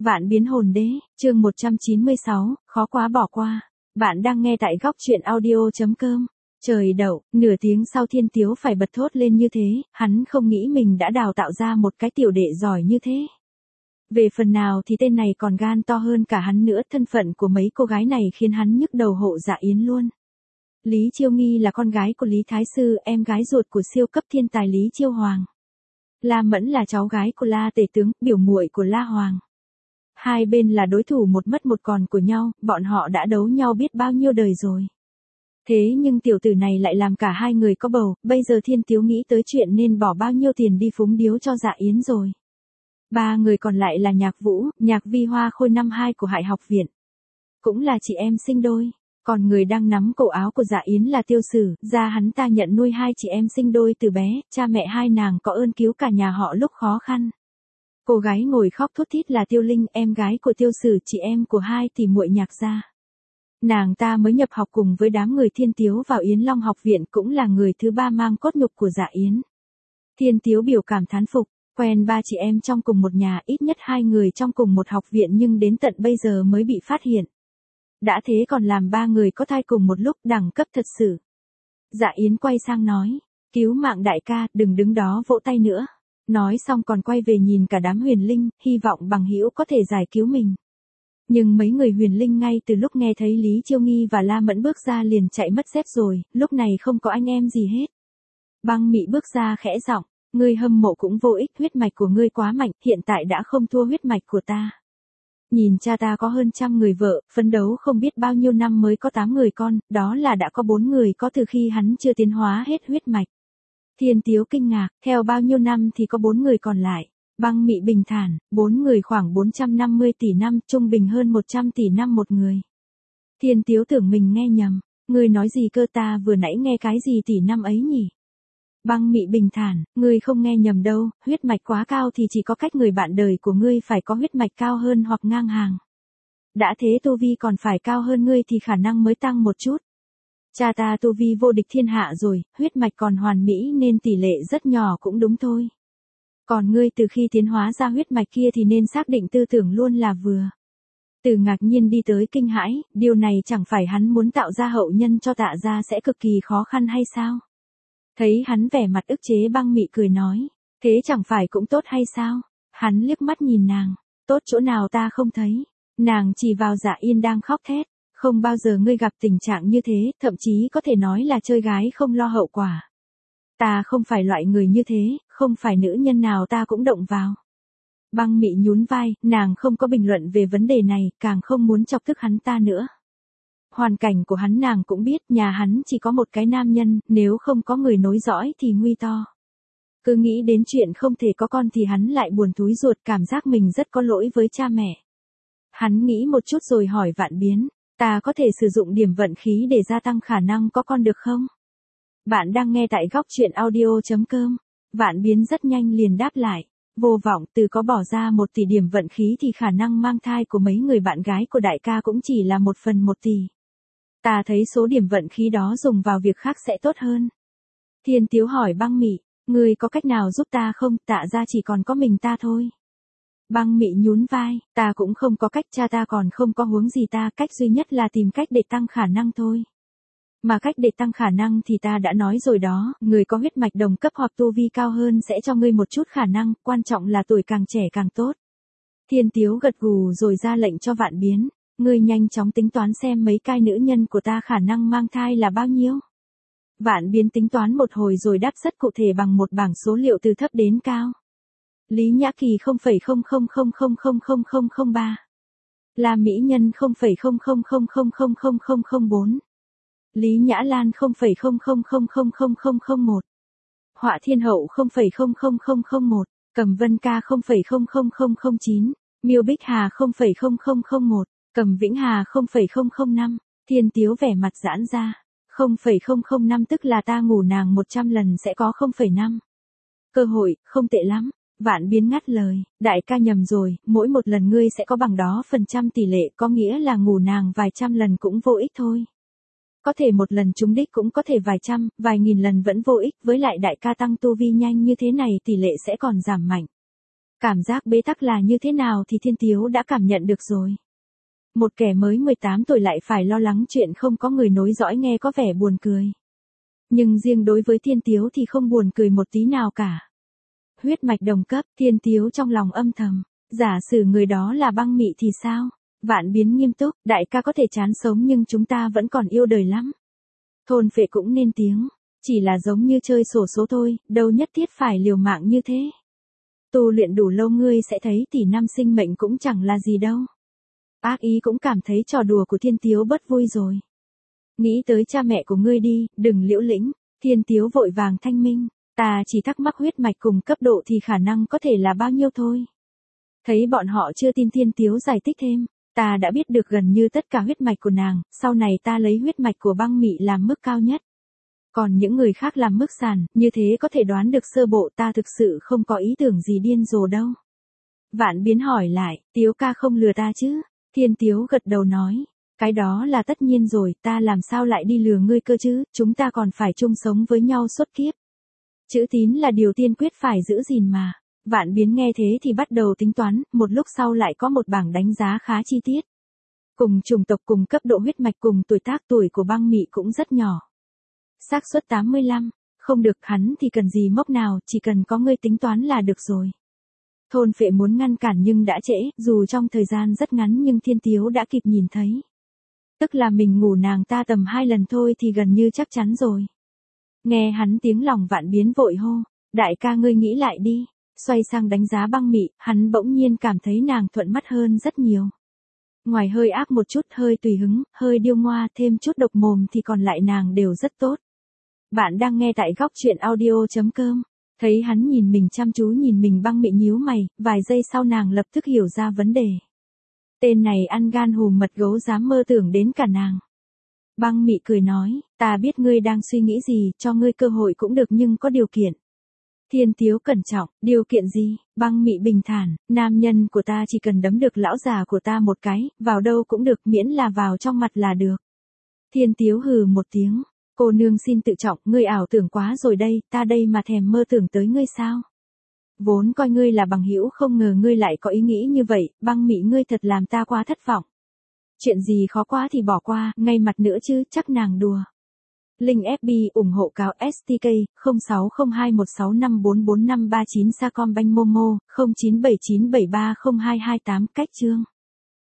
Vạn biến hồn đế, chương 196, khó quá bỏ qua. Bạn đang nghe tại góc truyện audio.com. Trời đậu, nửa tiếng sau Thiên Tiếu phải bật thốt lên như thế, hắn không nghĩ mình đã đào tạo ra một cái tiểu đệ giỏi như thế. Về phần nào thì tên này còn gan to hơn cả hắn nữa, thân phận của mấy cô gái này khiến hắn nhức đầu hộ Dạ Yến luôn. Lý Chiêu Nghi là con gái của Lý Thái Sư, em gái ruột của siêu cấp thiên tài Lý Chiêu Hoàng. La Mẫn là cháu gái của La Tể Tướng, biểu muội của La Hoàng. Hai bên là đối thủ một mất một còn của nhau, bọn họ đã đấu nhau biết bao nhiêu đời rồi. Thế nhưng tiểu tử này lại làm cả hai người có bầu, bây giờ Thiên Tiếu nghĩ tới chuyện nên bỏ bao nhiêu tiền đi phúng điếu cho Dạ Yến rồi. Ba người còn lại là Nhạc Vũ, Nhạc Vi Hoa Khôi năm 2 của Hải Học Viện. Cũng là chị em sinh đôi. Còn người đang nắm cổ áo của Dạ Yến là Tiêu Sử, gia hắn ta nhận nuôi hai chị em sinh đôi từ bé, cha mẹ hai nàng có ơn cứu cả nhà họ lúc khó khăn. Cô gái ngồi khóc thút thít là Tiêu Linh, em gái của Tiêu Sử, chị em của hai tỷ muội Nhạc gia. Nàng ta mới nhập học cùng với đám người Thiên Tiếu vào Yến Long Học Viện, cũng là người thứ ba mang cốt nhục của Dạ Yến. Thiên Tiếu biểu cảm thán phục, quen ba chị em trong cùng một nhà, ít nhất hai người trong cùng một học viện nhưng đến tận bây giờ mới bị phát hiện. Đã thế còn làm ba người có thai cùng một lúc, đẳng cấp thật sự. Dạ Yến quay sang nói, cứu mạng đại ca, đừng đứng đó vỗ tay nữa. Nói xong còn quay về nhìn cả đám huyền linh, hy vọng bằng hữu có thể giải cứu mình. Nhưng mấy người huyền linh ngay từ lúc nghe thấy Lý Chiêu Nghi và La Mẫn bước ra liền chạy mất dép rồi, lúc này không có anh em gì hết. Băng Mị bước ra khẽ giọng, ngươi hâm mộ cũng vô ích, huyết mạch của ngươi quá mạnh, hiện tại đã không thua huyết mạch của ta. Nhìn cha ta có hơn 100 người vợ, phấn đấu không biết bao nhiêu năm mới có 8 người con, đó là đã có 4 người có từ khi hắn chưa tiến hóa hết huyết mạch. Thiên Tiếu kinh ngạc, theo bao nhiêu năm thì có 4 người còn lại. Băng Mị bình thản, 4 người khoảng 450 tỷ năm, trung bình hơn 100 tỷ năm một người. Thiên Tiếu tưởng mình nghe nhầm, ngươi nói gì cơ, ta vừa nãy nghe cái gì tỷ năm ấy nhỉ? Băng Mị bình thản, ngươi không nghe nhầm đâu, huyết mạch quá cao thì chỉ có cách người bạn đời của ngươi phải có huyết mạch cao hơn hoặc ngang hàng. Đã thế tu vi còn phải cao hơn ngươi thì khả năng mới tăng một chút. Cha ta tu vi vô địch thiên hạ rồi, huyết mạch còn hoàn mỹ nên tỷ lệ rất nhỏ cũng đúng thôi. Còn ngươi từ khi tiến hóa ra huyết mạch kia thì nên xác định tư tưởng luôn là vừa. Từ ngạc nhiên đi tới kinh hãi, điều này chẳng phải hắn muốn tạo ra hậu nhân cho Tạ gia sẽ cực kỳ khó khăn hay sao? Thấy hắn vẻ mặt ức chế, Băng Mị cười nói, thế chẳng phải cũng tốt hay sao? Hắn liếc mắt nhìn nàng, tốt chỗ nào ta không thấy. Nàng chỉ vào Dạ Yên đang khóc thét, không bao giờ ngươi gặp tình trạng như thế, thậm chí có thể nói là chơi gái không lo hậu quả. Ta không phải loại người như thế, không phải nữ nhân nào ta cũng động vào. Băng Mị nhún vai, nàng không có bình luận về vấn đề này, càng không muốn chọc tức hắn ta nữa. Hoàn cảnh của hắn nàng cũng biết, nhà hắn chỉ có một cái nam nhân, nếu không có người nối dõi thì nguy to. Cứ nghĩ đến chuyện không thể có con thì hắn lại buồn thúi ruột, cảm giác mình rất có lỗi với cha mẹ. Hắn nghĩ một chút rồi hỏi Vạn Biến, ta có thể sử dụng điểm vận khí để gia tăng khả năng có con được không? Bạn đang nghe tại góc truyện audio.com. Vạn Biến rất nhanh liền đáp lại, vô vọng, từ có bỏ ra 1 tỷ điểm vận khí thì khả năng mang thai của mấy người bạn gái của đại ca cũng chỉ là 1/1 tỷ. Ta thấy số điểm vận khí đó dùng vào việc khác sẽ tốt hơn. Thiên Tiếu hỏi Băng Mị, ngươi có cách nào giúp ta không, Tạ gia chỉ còn có mình ta thôi. Băng Mị nhún vai, ta cũng không có cách, cha ta còn không có huống gì ta, cách duy nhất là tìm cách để tăng khả năng thôi. Mà cách để tăng khả năng thì ta đã nói rồi đó, người có huyết mạch đồng cấp hoặc tu vi cao hơn sẽ cho ngươi một chút khả năng, quan trọng là tuổi càng trẻ càng tốt. Thiên Tiếu gật gù rồi ra lệnh cho Vạn Biến, ngươi nhanh chóng tính toán xem mấy cái nữ nhân của ta khả năng mang thai là bao nhiêu. Vạn Biến tính toán một hồi rồi đáp rất cụ thể bằng một bảng số liệu từ thấp đến cao. Lý Nhã Kỳ 0,00000003. La Mỹ Nhân 0,00000004. Lý Nhã Lan 0,00000001. Họa Thiên Hậu 0,00001. Cầm Vân Ca 0,00009. Miêu Bích Hà 0,0001. Cầm Vĩnh Hà 0,005. Thiên Tiếu vẻ mặt giãn ra. 0,005 tức là ta ngủ nàng 100 lần sẽ có 0,5. Cơ hội, không tệ lắm. Vạn Biến ngắt lời, đại ca nhầm rồi, mỗi một lần ngươi sẽ có bằng đó phần trăm tỷ lệ, có nghĩa là ngủ nàng vài trăm lần cũng vô ích thôi. Có thể một lần trúng đích cũng có thể vài trăm, vài nghìn lần vẫn vô ích, với lại đại ca tăng tu vi nhanh như thế này tỷ lệ sẽ còn giảm mạnh. Cảm giác bế tắc là như thế nào thì Thiên Tiếu đã cảm nhận được rồi. Một kẻ mới 18 tuổi lại phải lo lắng chuyện không có người nối dõi nghe có vẻ buồn cười. Nhưng riêng đối với Thiên Tiếu thì không buồn cười một tí nào cả. Huyết mạch đồng cấp, Thiên Tiếu trong lòng âm thầm. Giả sử người đó là Băng Mị thì sao? Vạn Biến nghiêm túc, đại ca có thể chán sống nhưng chúng ta vẫn còn yêu đời lắm. Thôn Phệ cũng lên tiếng. Chỉ là giống như chơi xổ số thôi, đâu nhất thiết phải liều mạng như thế. Tu luyện đủ lâu ngươi sẽ thấy tỷ năm sinh mệnh cũng chẳng là gì đâu. Ác ý cũng cảm thấy trò đùa của Thiên Tiếu bất vui rồi. Nghĩ tới cha mẹ của ngươi đi, đừng liễu lĩnh. Thiên Tiếu vội vàng thanh minh. Ta chỉ thắc mắc huyết mạch cùng cấp độ thì khả năng có thể là bao nhiêu thôi. Thấy bọn họ chưa tin Thiên Tiếu giải thích thêm. Ta đã biết được gần như tất cả huyết mạch của nàng, sau này ta lấy huyết mạch của Băng Mị làm mức cao nhất. Còn những người khác làm mức sàn, như thế có thể đoán được sơ bộ, ta thực sự không có ý tưởng gì điên rồ đâu. Vạn Biến hỏi lại, Tiếu ca không lừa ta chứ? Thiên Tiếu gật đầu nói, cái đó là tất nhiên rồi, ta làm sao lại đi lừa ngươi cơ chứ, chúng ta còn phải chung sống với nhau suốt kiếp. Chữ tín là điều tiên quyết phải giữ gìn mà. Vạn Biến nghe thế thì bắt đầu tính toán, một lúc sau lại có một bảng đánh giá khá chi tiết. Cùng chủng tộc cùng cấp độ huyết mạch cùng tuổi tác tuổi của Băng Mị cũng rất nhỏ. Xác suất 85, không được hắn thì cần gì mốc nào, chỉ cần có ngươi tính toán là được rồi. Thôn Phệ muốn ngăn cản nhưng đã trễ, dù trong thời gian rất ngắn nhưng Thiên Tiếu đã kịp nhìn thấy. Tức là mình ngủ nàng ta tầm 2 lần thôi thì gần như chắc chắn rồi. Nghe hắn tiếng lòng Vạn Biến vội hô, đại ca ngươi nghĩ lại đi. Xoay sang đánh giá Băng Mị, hắn bỗng nhiên cảm thấy nàng thuận mắt hơn rất nhiều. Ngoài hơi ác một chút, hơi tùy hứng, hơi điêu ngoa, thêm chút độc mồm thì còn lại nàng đều rất tốt. Bạn đang nghe tại góc truyện audio.com. Thấy hắn nhìn mình chăm chú nhìn mình, Băng Mị nhíu mày, vài giây sau nàng lập tức hiểu ra vấn đề. Tên này ăn gan hùm mật gấu dám mơ tưởng đến cả nàng. Băng Mị cười nói, ta biết ngươi đang suy nghĩ gì, cho ngươi cơ hội cũng được nhưng có điều kiện. Thiên Tiếu cẩn trọng, điều kiện gì? Băng Mị bình thản, nam nhân của ta chỉ cần đấm được lão già của ta một cái, vào đâu cũng được miễn là vào trong mặt là được. Thiên Tiếu hừ một tiếng, cô nương xin tự trọng, ngươi ảo tưởng quá rồi đây, ta đây mà thèm mơ tưởng tới ngươi sao? Vốn coi ngươi là bằng hữu không ngờ ngươi lại có ý nghĩ như vậy, Băng Mị ngươi thật làm ta quá thất vọng. Chuyện gì khó quá thì bỏ qua, ngay mặt nữa chứ, chắc nàng đùa. Link FB ủng hộ cáo STK 060216544539 Sacombank Momo 0979730228 cách chương